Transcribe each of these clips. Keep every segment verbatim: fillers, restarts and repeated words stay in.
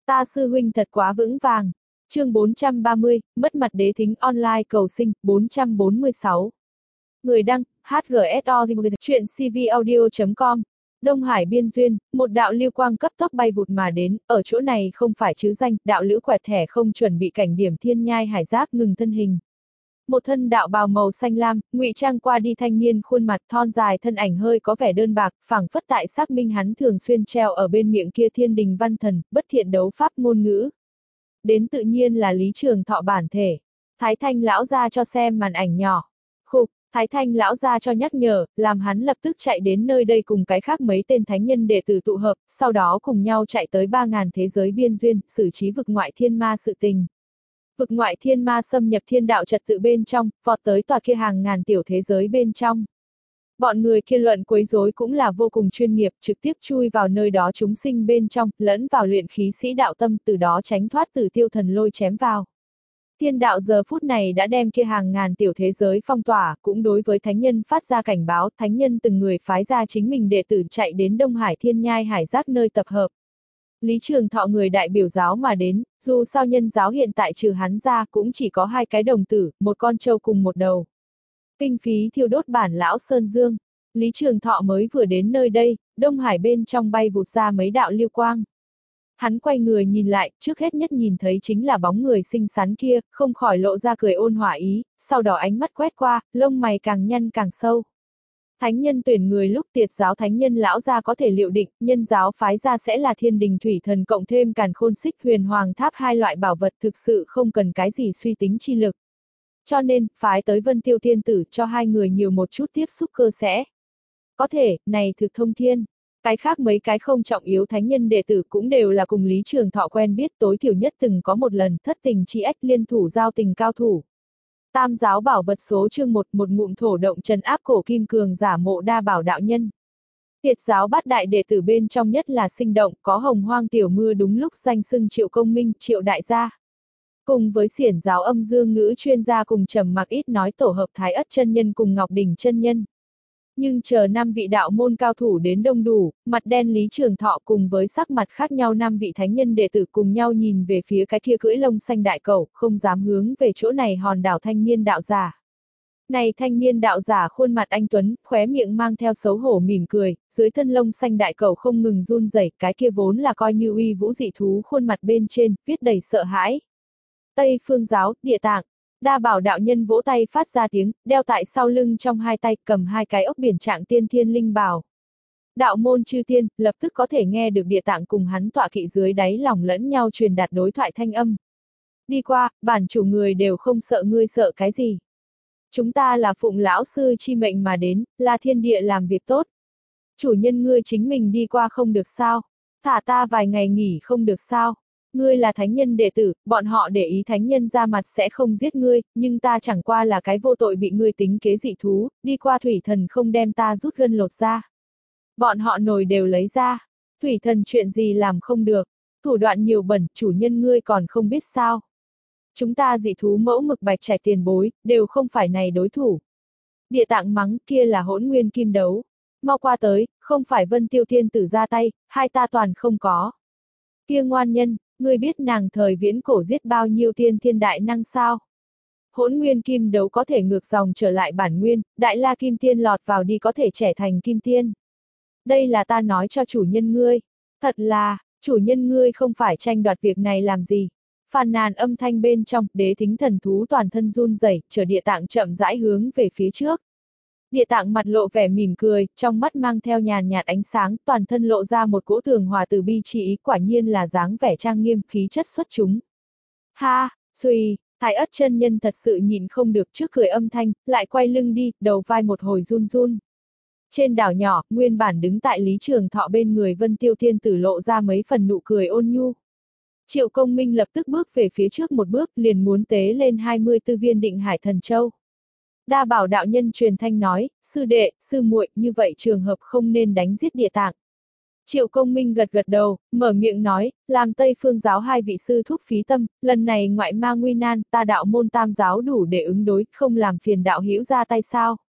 Ta sư huynh thật quá vững vàng. Chương bốn trăm ba mươi, mất mặt đế thính online cầu sinh, bốn trăm bốn mươi sáu. Người đăng, hát giê ét o, chuyện cvaudio chấm com. Đông Hải biên duyên, một đạo lưu quang cấp tốc bay vụt mà đến, ở chỗ này không phải chứ danh, đạo lữ quẹt thẻ không chuẩn bị cảnh điểm thiên nhai hải giác ngừng thân hình. Một thân đạo bào màu xanh lam, ngụy trang qua đi thanh niên khuôn mặt thon dài thân ảnh hơi có vẻ đơn bạc, phảng phất tại xác minh hắn thường xuyên treo ở bên miệng kia thiên đình văn thần, bất thiện đấu pháp ngôn ngữ. Đến tự nhiên là Lý Trường Thọ bản thể. Thái Thanh lão ra cho xem màn ảnh nhỏ. Khục, Thái Thanh lão ra cho nhắc nhở, làm hắn lập tức chạy đến nơi đây cùng cái khác mấy tên thánh nhân đệ tử tụ hợp, sau đó cùng nhau chạy tới ba ngàn thế giới biên duyên, xử trí vực ngoại thiên ma sự tình. Vực ngoại thiên ma xâm nhập thiên đạo trật tự bên trong, vọt tới tòa kia hàng ngàn tiểu thế giới bên trong. Bọn người kia luận quấy rối cũng là vô cùng chuyên nghiệp, trực tiếp chui vào nơi đó chúng sinh bên trong, lẫn vào luyện khí sĩ đạo tâm, từ đó tránh thoát từ tiêu thần lôi chém vào. Thiên đạo giờ phút này đã đem kia hàng ngàn tiểu thế giới phong tỏa, cũng đối với thánh nhân phát ra cảnh báo, thánh nhân từng người phái ra chính mình đệ tử chạy đến Đông Hải thiên nhai hải giác nơi tập hợp. Lý Trường Thọ người đại biểu giáo mà đến, dù sao nhân giáo hiện tại trừ hắn ra cũng chỉ có hai cái đồng tử, một con trâu cùng một đầu. Kinh phí thiêu đốt bản lão Sơn Dương. Lý Trường Thọ mới vừa đến nơi đây, Đông Hải bên trong bay vụt ra mấy đạo lưu quang. Hắn quay người nhìn lại, trước hết nhất nhìn thấy chính là bóng người xinh xắn kia, không khỏi lộ ra cười ôn hòa ý, sau đó ánh mắt quét qua, lông mày càng nhăn càng sâu. Thánh nhân tuyển người lúc tiệt giáo thánh nhân lão gia có thể liệu định, nhân giáo phái ra sẽ là thiên đình thủy thần cộng thêm càn khôn xích huyền hoàng tháp hai loại bảo vật thực sự không cần cái gì suy tính chi lực. Cho nên, phái tới Vân Tiêu Thiên Tử cho hai người nhiều một chút tiếp xúc cơ sẽ. Có thể, này thực thông thiên. Cái khác mấy cái không trọng yếu thánh nhân đệ tử cũng đều là cùng Lý Trường Thọ quen biết tối thiểu nhất từng có một lần thất tình chi ách liên thủ giao tình cao thủ. Tam giáo bảo vật số chương một, một ngụm thổ động trấn áp cổ kim cường giả mộ đa bảo đạo nhân. Tiệt giáo bát đại đệ tử bên trong nhất là sinh động, có hồng hoang tiểu mưa đúng lúc danh xưng Triệu Công Minh, Triệu Đại gia. Cùng với xiển giáo âm dương ngữ chuyên gia cùng trầm mặc ít nói tổ hợp Thái Ất chân nhân cùng Ngọc Đỉnh chân nhân. Nhưng chờ năm vị đạo môn cao thủ đến đông đủ, mặt đen Lý Trường Thọ cùng với sắc mặt khác nhau năm vị thánh nhân đệ tử cùng nhau nhìn về phía cái kia cưỡi lông xanh đại cẩu, không dám hướng về chỗ này hòn đảo thanh niên đạo giả. Này thanh niên đạo giả khuôn mặt anh tuấn, khóe miệng mang theo xấu hổ mỉm cười, dưới thân lông xanh đại cẩu không ngừng run rẩy, cái kia vốn là coi như uy vũ dị thú khuôn mặt bên trên, viết đầy sợ hãi. Tây Phương giáo, địa tạng. Đa bảo đạo nhân vỗ tay phát ra tiếng, đeo tại sau lưng trong hai tay cầm hai cái ốc biển trạng tiên thiên linh bảo. Đạo môn chư tiên, lập tức có thể nghe được địa tạng cùng hắn tọa kỵ dưới đáy lòng lẫn nhau truyền đạt đối thoại thanh âm. Đi qua, bản chủ người đều không sợ ngươi sợ cái gì. Chúng ta là phụng lão sư chi mệnh mà đến, là thiên địa làm việc tốt. Chủ nhân ngươi chính mình đi qua không được sao? Thả ta vài ngày nghỉ không được sao? Ngươi là thánh nhân đệ tử, bọn họ để ý thánh nhân ra mặt sẽ không giết ngươi, nhưng ta chẳng qua là cái vô tội bị ngươi tính kế dị thú, đi qua thủy thần không đem ta rút gân lột ra. Bọn họ nồi đều lấy ra, thủy thần chuyện gì làm không được, thủ đoạn nhiều bẩn, chủ nhân ngươi còn không biết sao. Chúng ta dị thú mẫu mực bạch trạch tiền bối, đều không phải này đối thủ. Địa tạng mắng kia là hỗn nguyên kim đấu. Mau qua tới, không phải Vân Tiêu Thiên Tử ra tay, hai ta toàn không có. Kia ngoan nhân, ngươi biết nàng thời viễn cổ giết bao nhiêu tiên thiên đại năng sao? Hỗn nguyên kim đấu có thể ngược dòng trở lại bản nguyên, đại la kim tiên lọt vào đi có thể trẻ thành kim tiên. Đây là ta nói cho chủ nhân ngươi. Thật là, chủ nhân ngươi không phải tranh đoạt việc này làm gì. Phàn nàn âm thanh bên trong, đế thính thần thú toàn thân run rẩy, chờ địa tạng chậm rãi hướng về phía trước. Địa tạng mặt lộ vẻ mỉm cười, trong mắt mang theo nhàn nhạt ánh sáng, toàn thân lộ ra một cỗ tường hòa từ bi chi ý, quả nhiên là dáng vẻ trang nghiêm khí chất xuất chúng. Ha, suy, Thái Ất chân nhân thật sự nhìn không được trước cười âm thanh, lại quay lưng đi, đầu vai một hồi run run. Trên đảo nhỏ, nguyên bản đứng tại Lý Trường Thọ bên người Vân Tiêu Thiên Tử lộ ra mấy phần nụ cười ôn nhu. Triệu Công Minh lập tức bước về phía trước một bước, liền muốn tế lên hai mươi tư viên Định Hải Thần Châu. Đa bảo đạo nhân truyền thanh nói, sư đệ, sư muội, như vậy trường hợp không nên đánh giết địa tạng. Triệu Công Minh gật gật đầu, mở miệng nói, làm Tây Phương giáo hai vị sư thúc phí tâm, lần này ngoại ma nguy nan, ta đạo môn tam giáo đủ để ứng đối, không làm phiền đạo hữu ra tay sao.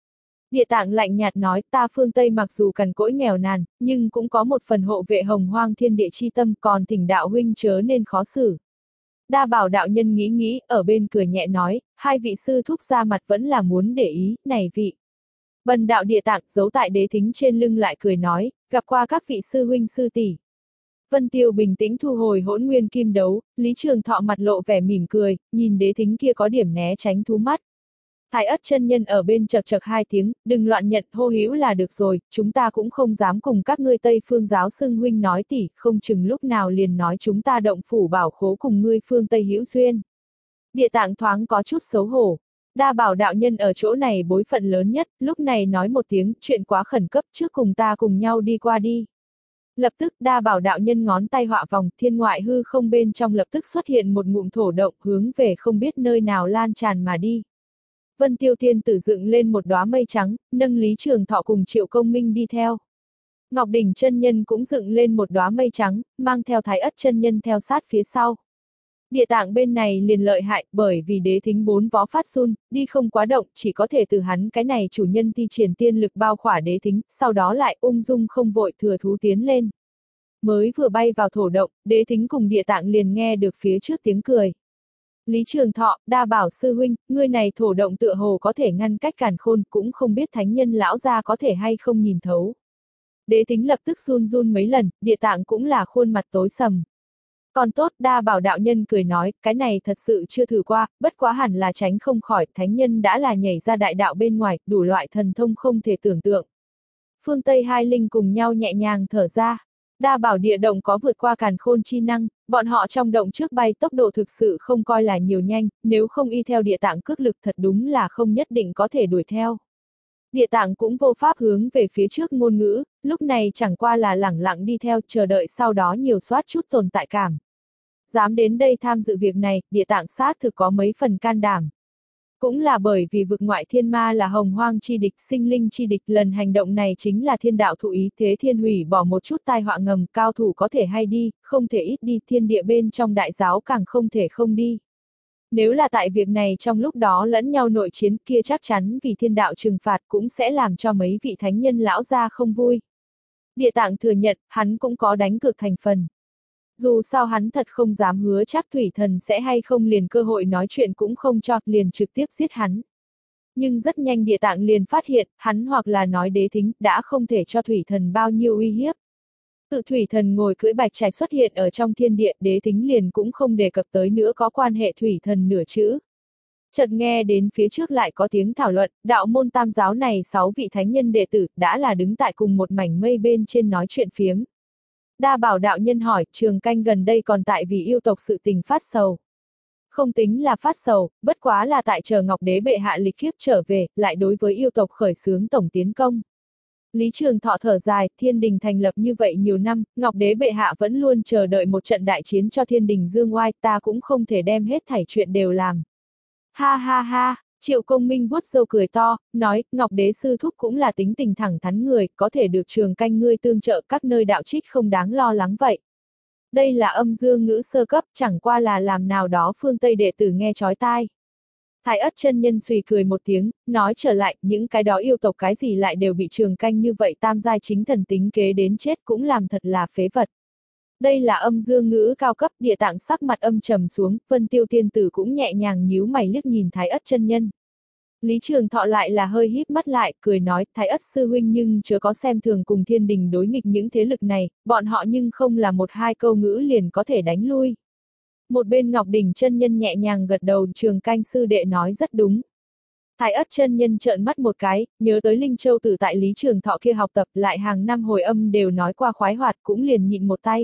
Địa Tạng lạnh nhạt nói, ta phương Tây mặc dù cằn cỗi nghèo nàn, nhưng cũng có một phần hộ vệ hồng hoang thiên địa chi tâm, còn thỉnh đạo huynh chớ nên khó xử. Đa Bảo đạo nhân nghĩ nghĩ, ở bên cười nhẹ nói, hai vị sư thúc ra mặt vẫn là muốn để ý, này vị. Bần đạo Địa Tạng giấu tại đế thính trên lưng lại cười nói, gặp qua các vị sư huynh sư tỷ. Vân Tiêu bình tĩnh thu hồi hỗn nguyên kim đấu, Lý Trường Thọ mặt lộ vẻ mỉm cười, nhìn đế thính kia có điểm né tránh thú mắt. Thái Ất chân nhân ở bên chậc chậc hai tiếng, đừng loạn nhận, hô hữu là được rồi, chúng ta cũng không dám cùng các ngươi Tây Phương giáo xưng huynh nói tỉ, không chừng lúc nào liền nói chúng ta động phủ bảo khố cùng ngươi phương Tây hữu duyên. Địa Tạng thoáng có chút xấu hổ. Đa Bảo đạo nhân ở chỗ này bối phận lớn nhất, lúc này nói một tiếng, chuyện quá khẩn cấp, trước cùng ta cùng nhau đi qua đi. Lập tức Đa Bảo đạo nhân ngón tay họa vòng, thiên ngoại hư không bên trong lập tức xuất hiện một ngụm thổ động, hướng về không biết nơi nào lan tràn mà đi. Vân Tiêu Thiên Tử dựng lên một đóa mây trắng, nâng Lý Trường Thọ cùng Triệu Công Minh đi theo. Ngọc Đỉnh chân nhân cũng dựng lên một đóa mây trắng, mang theo Thái Ất chân nhân theo sát phía sau. Địa Tạng bên này liền lợi hại, bởi vì đế thính bốn vó phát run, đi không quá động, chỉ có thể từ hắn cái này chủ nhân thi triển tiên lực bao khỏa đế thính, sau đó lại ung dung không vội thừa thú tiến lên. Mới vừa bay vào thổ động, đế thính cùng Địa Tạng liền nghe được phía trước tiếng cười. Lý Trường Thọ, Đa Bảo sư huynh, ngươi này thổ động tựa hồ có thể ngăn cách càn khôn, cũng không biết thánh nhân lão gia có thể hay không nhìn thấu. Đế thính lập tức run run mấy lần, Địa Tạng cũng là khuôn mặt tối sầm. Còn tốt, Đa Bảo đạo nhân cười nói, cái này thật sự chưa thử qua, bất quá hẳn là tránh không khỏi, thánh nhân đã là nhảy ra đại đạo bên ngoài, đủ loại thần thông không thể tưởng tượng. Phương Tây hai linh cùng nhau nhẹ nhàng thở ra. Đa Bảo địa động có vượt qua càn khôn chi năng, bọn họ trong động trước bay tốc độ thực sự không coi là nhiều nhanh, nếu không y theo Địa Tạng cước lực thật đúng là không nhất định có thể đuổi theo. Địa Tạng cũng vô pháp hướng về phía trước ngôn ngữ, lúc này chẳng qua là lẳng lặng đi theo chờ đợi sau đó nhiều soát chút tồn tại cảm. Dám đến đây tham dự việc này, Địa Tạng xác thực có mấy phần can đảm. Cũng là bởi vì vực ngoại thiên ma là hồng hoang chi địch, sinh linh chi địch, lần hành động này chính là thiên đạo thụ ý, thế thiên hủy bỏ một chút tai họa ngầm, cao thủ có thể hay đi, không thể ít đi, thiên địa bên trong đại giáo càng không thể không đi. Nếu là tại việc này trong lúc đó lẫn nhau nội chiến kia chắc chắn vì thiên đạo trừng phạt cũng sẽ làm cho mấy vị thánh nhân lão gia không vui. Địa Tạng thừa nhận, hắn cũng có đánh cược thành phần. Dù sao hắn thật không dám hứa chắc thủy thần sẽ hay không liền cơ hội nói chuyện cũng không cho, liền trực tiếp giết hắn. Nhưng rất nhanh Địa Tạng liền phát hiện, hắn hoặc là nói đế thính, đã không thể cho thủy thần bao nhiêu uy hiếp. Tự thủy thần ngồi cưỡi bạch trạch xuất hiện ở trong thiên địa, đế thính liền cũng không đề cập tới nữa có quan hệ thủy thần nửa chữ. Chợt nghe đến phía trước lại có tiếng thảo luận, đạo môn tam giáo này sáu vị thánh nhân đệ tử, đã là đứng tại cùng một mảnh mây bên trên nói chuyện phiếm. Đa Bảo đạo nhân hỏi, Trường Canh gần đây còn tại vì yêu tộc sự tình phát sầu. Không tính là phát sầu, bất quá là tại chờ Ngọc Đế bệ hạ lịch kiếp trở về, lại đối với yêu tộc khởi xướng tổng tiến công. Lý Trường Thọ thở dài, thiên đình thành lập như vậy nhiều năm, Ngọc Đế bệ hạ vẫn luôn chờ đợi một trận đại chiến cho thiên đình dương oai, ta cũng không thể đem hết thảy chuyện đều làm. Ha ha ha, Triệu Công Minh vuốt râu cười to, nói, Ngọc Đế sư thúc cũng là tính tình thẳng thắn người, có thể được Trường Canh ngươi tương trợ các nơi đạo trích không đáng lo lắng vậy. Đây là âm dương ngữ sơ cấp, chẳng qua là làm nào đó phương Tây đệ tử nghe chói tai. Thái Ất chân nhân suy cười một tiếng, nói trở lại, những cái đó yêu tộc cái gì lại đều bị Trường Canh như vậy tam giai chính thần tính kế đến chết cũng làm thật là phế vật. Đây là âm dương ngữ cao cấp, Địa Tạng sắc mặt âm trầm xuống, Vân Tiêu Tiên Tử cũng nhẹ nhàng nhíu mày liếc nhìn Thái Ất chân nhân. Lý Trường Thọ lại là hơi híp mắt lại, cười nói, Thái Ất sư huynh nhưng chớ có xem thường cùng thiên đình đối nghịch những thế lực này, bọn họ nhưng không là một hai câu ngữ liền có thể đánh lui. Một bên Ngọc Đỉnh chân nhân nhẹ nhàng gật đầu, Trường Canh sư đệ nói rất đúng. Thái Ất chân nhân trợn mắt một cái, nhớ tới Linh Châu Tử tại Lý Trường Thọ kia học tập lại hàng năm hồi âm đều nói qua khoái hoạt cũng liền nhịn một tay.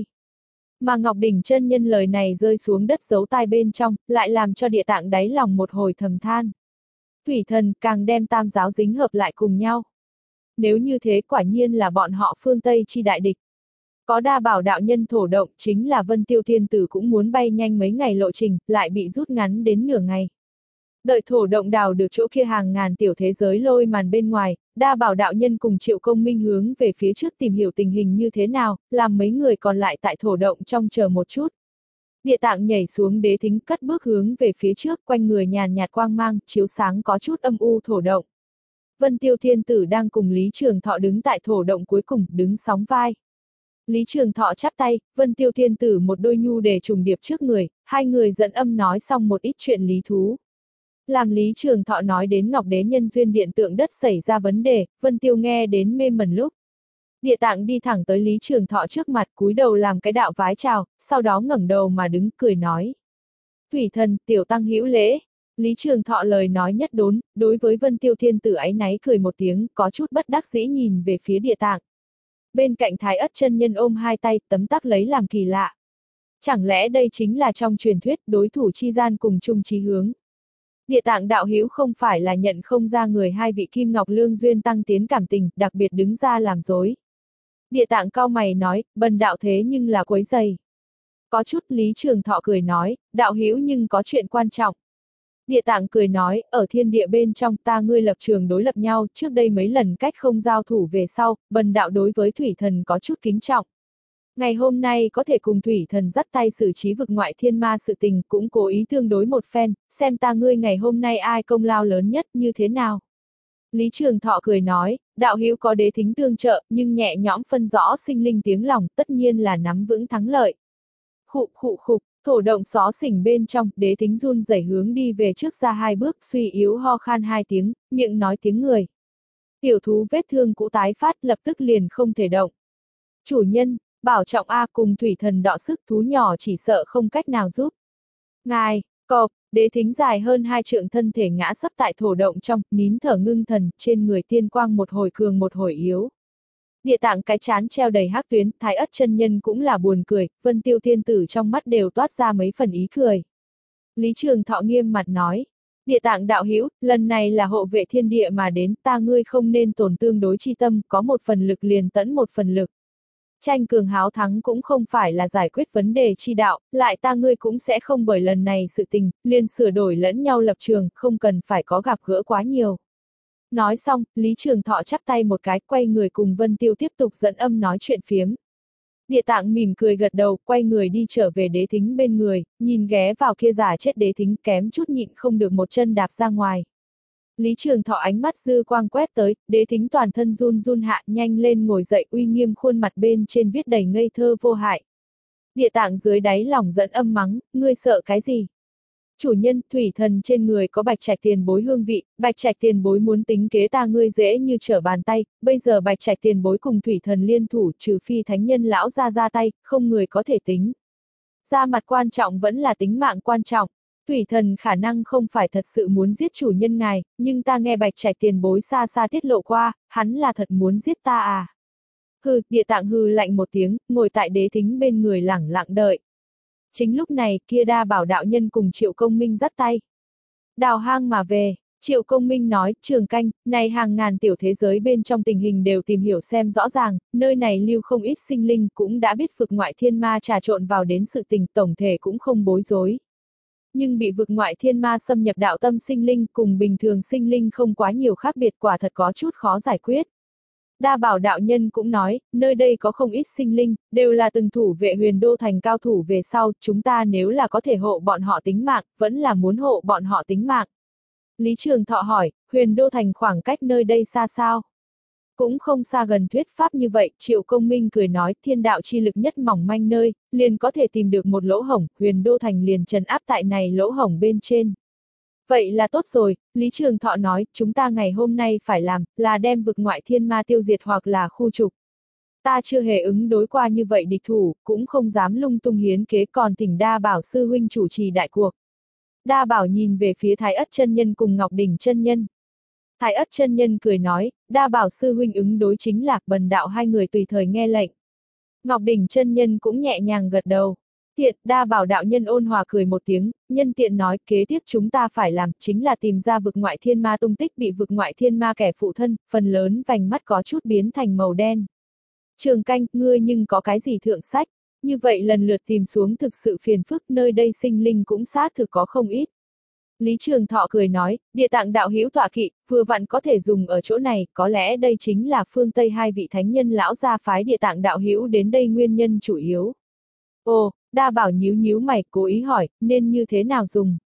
Mà Ngọc Đỉnh chân nhân lời này rơi xuống đất giấu tai bên trong, lại làm cho Địa Tạng đáy lòng một hồi thầm than. Thủy thần càng đem tam giáo dính hợp lại cùng nhau. Nếu như thế quả nhiên là bọn họ phương Tây chi đại địch. Có Đa Bảo đạo nhân thổ động chính là Vân Tiêu Thiên Tử cũng muốn bay nhanh mấy ngày lộ trình, lại bị rút ngắn đến nửa ngày. Đợi thổ động đào được chỗ kia hàng ngàn tiểu thế giới lôi màn bên ngoài, Đa Bảo đạo nhân cùng Triệu Công Minh hướng về phía trước tìm hiểu tình hình như thế nào, làm mấy người còn lại tại thổ động trong chờ một chút. Địa Tạng nhảy xuống đế thính cất bước hướng về phía trước, quanh người nhàn nhạt quang mang, chiếu sáng có chút âm u thổ động. Vân Tiêu Thiên Tử đang cùng Lý Trường Thọ đứng tại thổ động cuối cùng, đứng sóng vai. Lý Trường Thọ chắp tay, Vân Tiêu Thiên Tử một đôi nhu đề trùng điệp trước người, hai người dẫn âm nói xong một ít chuyện lý thú. Làm Lý Trường Thọ nói đến Ngọc Đế nhân duyên điện tượng đất xảy ra vấn đề, Vân Tiêu nghe đến mê mẩn lúc. Địa Tạng đi thẳng tới Lý Trường Thọ trước mặt, cúi đầu làm cái đạo vái chào, sau đó ngẩng đầu mà đứng cười nói. Thủy thần, tiểu tăng hữu lễ. Lý Trường Thọ lời nói nhất đốn, đối với Vân Tiêu Thiên Tử áy náy cười một tiếng, có chút bất đắc dĩ nhìn về phía Địa Tạng. Bên cạnh Thái Ất chân nhân ôm hai tay, tấm tắc lấy làm kỳ lạ. Chẳng lẽ đây chính là trong truyền thuyết đối thủ chi gian cùng chung chí hướng? Địa Tạng đạo hữu không phải là nhận không ra người hai vị Kim Ngọc Lương duyên tăng tiến cảm tình, đặc biệt đứng ra làm dối. Địa Tạng cau mày nói, bần đạo thế nhưng là quấy giày. Có chút Lý Trường Thọ cười nói, đạo hữu nhưng có chuyện quan trọng. Địa Tạng cười nói, ở thiên địa bên trong ta ngươi lập trường đối lập nhau, trước đây mấy lần cách không giao thủ về sau, bần đạo đối với thủy thần có chút kính trọng. Ngày hôm nay có thể cùng thủy thần dắt tay xử trí vực ngoại thiên ma sự tình, cũng cố ý tương đối một phen, xem ta ngươi ngày hôm nay ai công lao lớn nhất như thế nào. Lý Trường Thọ cười nói, đạo hữu có đế thính tương trợ, nhưng nhẹ nhõm phân rõ sinh linh tiếng lòng, tất nhiên là nắm vững thắng lợi. Khụ khụ khục, thổ động xó xỉnh bên trong, đế thính run rẩy hướng đi về trước ra hai bước, suy yếu ho khan hai tiếng, miệng nói tiếng người. Tiểu thú vết thương cũ tái phát, lập tức liền không thể động. Chủ nhân, bảo trọng A cùng thủy thần đọ sức, thú nhỏ chỉ sợ không cách nào giúp. Ngài, cộc, đế thính dài hơn hai trượng thân thể ngã sấp tại thổ động trong, nín thở ngưng thần, trên người tiên quang một hồi cường một hồi yếu. Địa Tạng cái chán treo đầy hắc tuyến, Thái Ất chân nhân cũng là buồn cười, Vân Tiêu Thiên Tử trong mắt đều toát ra mấy phần ý cười. Lý Trường Thọ nghiêm mặt nói, Địa Tạng đạo hữu, lần này là hộ vệ thiên địa mà đến, ta ngươi không nên tổn tương đối chi tâm, có một phần lực liền tẫn một phần lực. Tranh cường háo thắng cũng không phải là giải quyết vấn đề chi đạo, lại ta ngươi cũng sẽ không bởi lần này sự tình, liền sửa đổi lẫn nhau lập trường, không cần phải có gặp gỡ quá nhiều. Nói xong, Lý Trường Thọ chắp tay một cái, quay người cùng Vân Tiêu tiếp tục dẫn âm nói chuyện phiếm. Địa Tạng mỉm cười gật đầu, quay người đi trở về đế thính bên người, nhìn ghé vào kia giả chết đế thính kém chút nhịn không được một chân đạp ra ngoài. Lý Trường Thọ ánh mắt dư quang quét tới, đế thính toàn thân run run hạ, nhanh lên ngồi dậy, uy nghiêm khuôn mặt bên trên viết đầy ngây thơ vô hại. Địa Tạng dưới đáy lòng dẫn âm mắng, ngươi sợ cái gì? Chủ nhân, thủy thần trên người có bạch trạch tiền bối hương vị, bạch trạch tiền bối muốn tính kế ta ngươi dễ như trở bàn tay, bây giờ bạch trạch tiền bối cùng thủy thần liên thủ, trừ phi thánh nhân lão ra ra tay, không người có thể tính. Ra mặt quan trọng vẫn là tính mạng quan trọng. Thủy thần khả năng không phải thật sự muốn giết chủ nhân ngài, nhưng ta nghe bạch trạch tiền bối xa xa tiết lộ qua, hắn là thật muốn giết ta à. Hừ, Địa Tạng hừ lạnh một tiếng, ngồi tại đế thính bên người lẳng lặng đợi. Chính lúc này, kia Đa Bảo đạo nhân cùng Triệu Công Minh dắt tay. Đào hang mà về, Triệu Công Minh nói, Trường Canh, này hàng ngàn tiểu thế giới bên trong tình hình đều tìm hiểu xem rõ ràng, nơi này lưu không ít sinh linh cũng đã biết vực ngoại thiên ma trà trộn vào đến sự tình tổng thể cũng không bối rối. Nhưng bị vực ngoại thiên ma xâm nhập đạo tâm sinh linh cùng bình thường sinh linh không quá nhiều khác biệt, quả thật có chút khó giải quyết. Đa Bảo đạo nhân cũng nói, nơi đây có không ít sinh linh, đều là từng thủ vệ Huyền Đô thành cao thủ về sau, chúng ta nếu là có thể hộ bọn họ tính mạng, vẫn là muốn hộ bọn họ tính mạng. Lý Trường Thọ hỏi, Huyền Đô thành khoảng cách nơi đây xa sao? Cũng không xa gần thuyết pháp như vậy, Triệu Công Minh cười nói, thiên đạo chi lực nhất mỏng manh nơi, liền có thể tìm được một lỗ hổng, Huyền Đô thành liền trấn áp tại này lỗ hổng bên trên. Vậy là tốt rồi, Lý Trường Thọ nói, chúng ta ngày hôm nay phải làm, là đem vực ngoại thiên ma tiêu diệt hoặc là khu trục. Ta chưa hề ứng đối qua như vậy địch thủ, cũng không dám lung tung hiến kế, còn thỉnh Đa Bảo sư huynh chủ trì đại cuộc. Đa Bảo nhìn về phía Thái Ất chân nhân cùng Ngọc Đỉnh chân nhân. Thái Ất chân nhân cười nói, Đa Bảo sư huynh ứng đối chính là bần đạo hai người tùy thời nghe lệnh. Ngọc Đỉnh chân nhân cũng nhẹ nhàng gật đầu. Tiện, Đa Bảo đạo nhân ôn hòa cười một tiếng, nhân tiện nói, kế tiếp chúng ta phải làm, chính là tìm ra vực ngoại thiên ma tung tích, bị vực ngoại thiên ma kẻ phụ thân, phần lớn vành mắt có chút biến thành màu đen. Trường Canh, ngươi nhưng có cái gì thượng sách, như vậy lần lượt tìm xuống thực sự phiền phức, nơi đây sinh linh cũng xác thực có không ít. Lý Trường Thọ cười nói, Địa Tạng đạo hữu tọa kỵ, vừa vặn có thể dùng ở chỗ này, có lẽ đây chính là phương Tây hai vị thánh nhân lão gia phái Địa Tạng đạo hữu đến đây nguyên nhân chủ yếu. Ồ, Đa Bảo nhíu nhíu mày, cố ý hỏi, nên như thế nào dùng?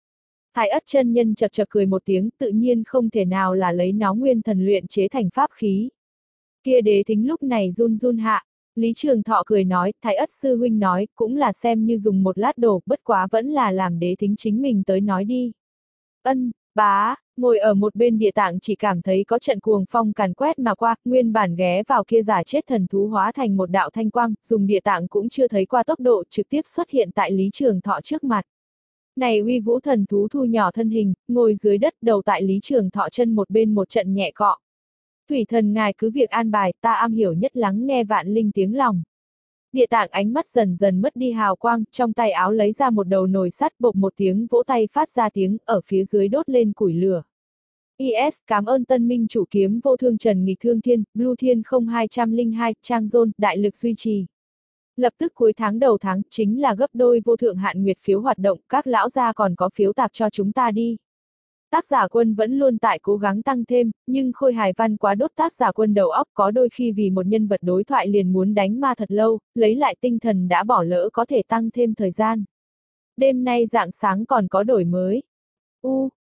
Thái Ất chân nhân chật chật cười một tiếng, tự nhiên không thể nào là lấy nó nguyên thần luyện chế thành pháp khí. Kia đế thính lúc này run run hạ, Lý Trường Thọ cười nói, Thái Ất sư huynh nói, cũng là xem như dùng một lát đổ, bất quá vẫn là làm đế thính chính mình tới nói đi. Ân, bá, ngồi ở một bên địa tạng chỉ cảm thấy có trận cuồng phong càn quét mà qua, nguyên bản ghé vào kia giả chết thần thú hóa thành một đạo thanh quang, dùng địa tạng cũng chưa thấy qua tốc độ trực tiếp xuất hiện tại Lý Trường Thọ trước mặt. Này uy vũ thần thú thu nhỏ thân hình, ngồi dưới đất đầu tại Lý Trường Thọ chân một bên một trận nhẹ cọ. Thủy thần ngài cứ việc an bài, ta am hiểu nhất lắng nghe vạn linh tiếng lòng. Địa tạng ánh mắt dần dần mất đi hào quang, trong tay áo lấy ra một đầu nồi sắt, bộc một tiếng vỗ tay phát ra tiếng, ở phía dưới đốt lên củi lửa. Yes, cảm ơn tân minh chủ kiếm vô thương trần nghịch thương thiên, Blue Thiên không hai không hai, Trang Zone, đại lực duy trì. Lập tức cuối tháng đầu tháng, chính là gấp đôi vô thượng hạn nguyệt phiếu hoạt động, các lão gia còn có phiếu tạp cho chúng ta đi. Tác giả quân vẫn luôn tại cố gắng tăng thêm, nhưng khôi hài văn quá đốt tác giả quân đầu óc, có đôi khi vì một nhân vật đối thoại liền muốn đánh ma thật lâu, lấy lại tinh thần đã bỏ lỡ có thể tăng thêm thời gian. Đêm nay rạng sáng còn có đổi mới. U,